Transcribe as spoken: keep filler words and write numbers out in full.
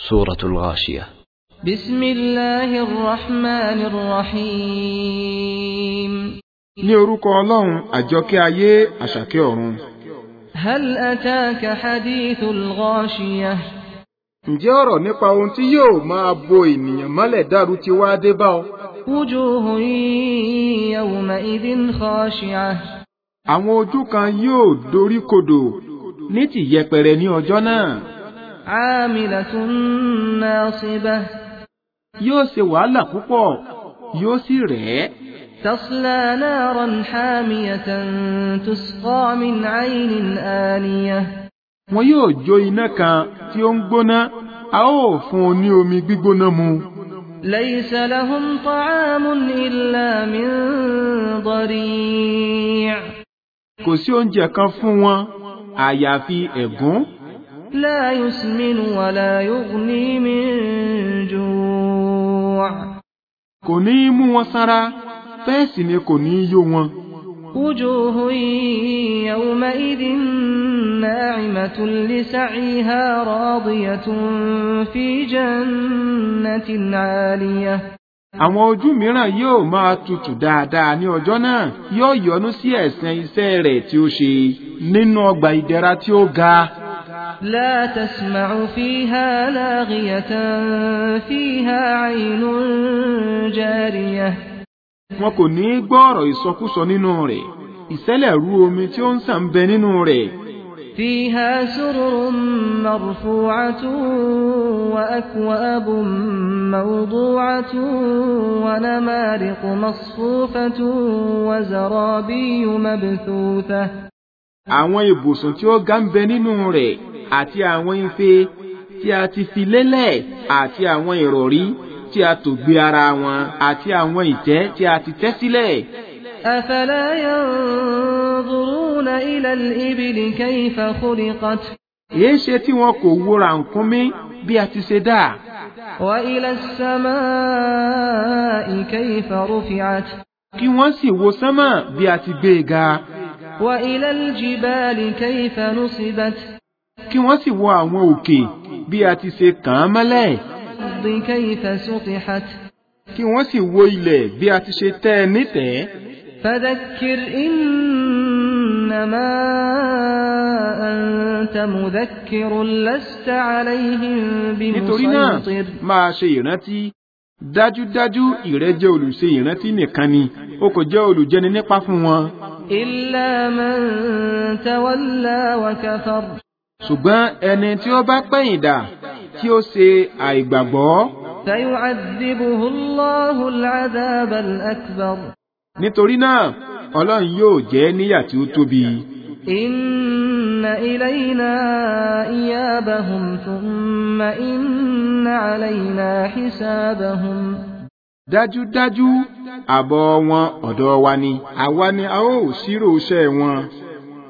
سورة الغاشية. بسم الله الرحمن الرحيم. ní orúkọ Ọlọ́run àjọkẹ́ ayé àṣàkẹ́ ọ̀run. هل أتاك حديث الغاشية. ǹjẹ́ ọ̀rọ̀ nípa ohun tí yóò máa bo ènìyàn mọ́lẹ̀ dàrú ti wá dé bá ọ? وجوه يومئذ خاشعة. àwọn ojú kan yóò dorí kodò ní ti yẹpẹrẹ ní ọjọ́ náà. عاملة ناصبة. yóò ṣe wàhálà púpọ̀ yóò sì rẹ̀. تصلى نارا حامية تسقى من عين آنية. wọn yóò jó iná kan tí ó ń gbóná a ó fún un ní omi gbígbóná mu. ليس لهم طعام إلا من ضريع. kò sí oúnjẹ kan fún wọn àyàfi ẹ̀gún. لا يسمن ولا يغني من جوع. kò ní í mú wọn sára bẹ́ẹ̀ sì ni kò ní í yó wọn. وجوه يومئذ ناعمة لسعيها راضية في جنة عالية. àwọn ojú mìíràn yóò máa tutù dáadáa ní ọjọ́ náà yóò yọ́nú sí ẹ̀san iṣẹ́ rẹ̀ tí ó ṣe nínú ọgbà ìdẹ̀ra tí ó ga. لا تسمع فيها لاغية فيها عين جارية. wọn kò ní í gbọ́ ọ̀rọ̀ ìsọkúsọ nínú rẹ̀ ìṣẹ̀lẹ̀rú omi tí ó ń sàn bẹ nínú rẹ̀. فيها سرر مرفوعة وأكواب موضوعة ونمارق مصفوفة وزرابي مبثوثة. àwọn ibùsùn tí ó ga ń bẹ nínú rẹ̀ àti àwọn ife tí a ti fi lélẹ̀ àti àwọn ìrọ̀rí tí a tò gbé ara wọn àti àwọn ìtẹ́ tí a ti tẹ́ sílẹ̀. أفلا ينظرون إلى الإبل كيف خلقت. èéṣe tí wọn kò wo ràkúnmí bí a ti ṣe dá. وإلى السماء كيف رفعت. kí wọ́n sì wo sánmà bí a ti gbé e ga. وإلى الجبال كيف نصبت. kí wọ́n sì wo àwọn òkè bí a ti ṣe kàn án mọ́lẹ̀. الأرض كيف سطحت. kí wọ́n sì wo ilẹ̀ bí a ti ṣe tẹ́ ẹ nítẹ̀ẹ́. فذكر إنما أنت مذكر لست عليهم nítorí náà بمسيطر. máa ṣe ìrántí dájúdájú ìrẹ jẹ́ olùṣe ìrántí nìkan ni o kò jẹ́ olùjẹni nípa fún wọn. إلا من تولى وكفر. ṣùgbọ́n ẹni tí ó bá pẹ̀yìn dà tí ó ṣe àìgbàgbọ́. فيعذبه الله العذاب الأكبر. nítorí náà Ọlọ́run yóò jẹ́ níyà tí ó tóbi. إن إلينا إيابهم ثم إن علينا حسابهم. dájúdájú àbọ̀ wọn ọ̀dọ̀ wa ni àwa ni a ó ṣírò iṣẹ́ wọn.